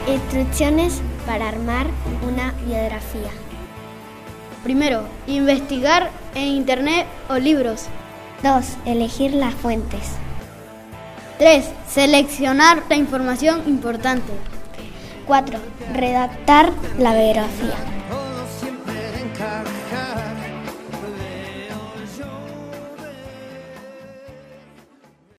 Instrucciones para armar una biografía. Primero, investigar en internet o libros. 2. Elegir las fuentes. 3. Seleccionar la información importante. 4. Redactar la biografía.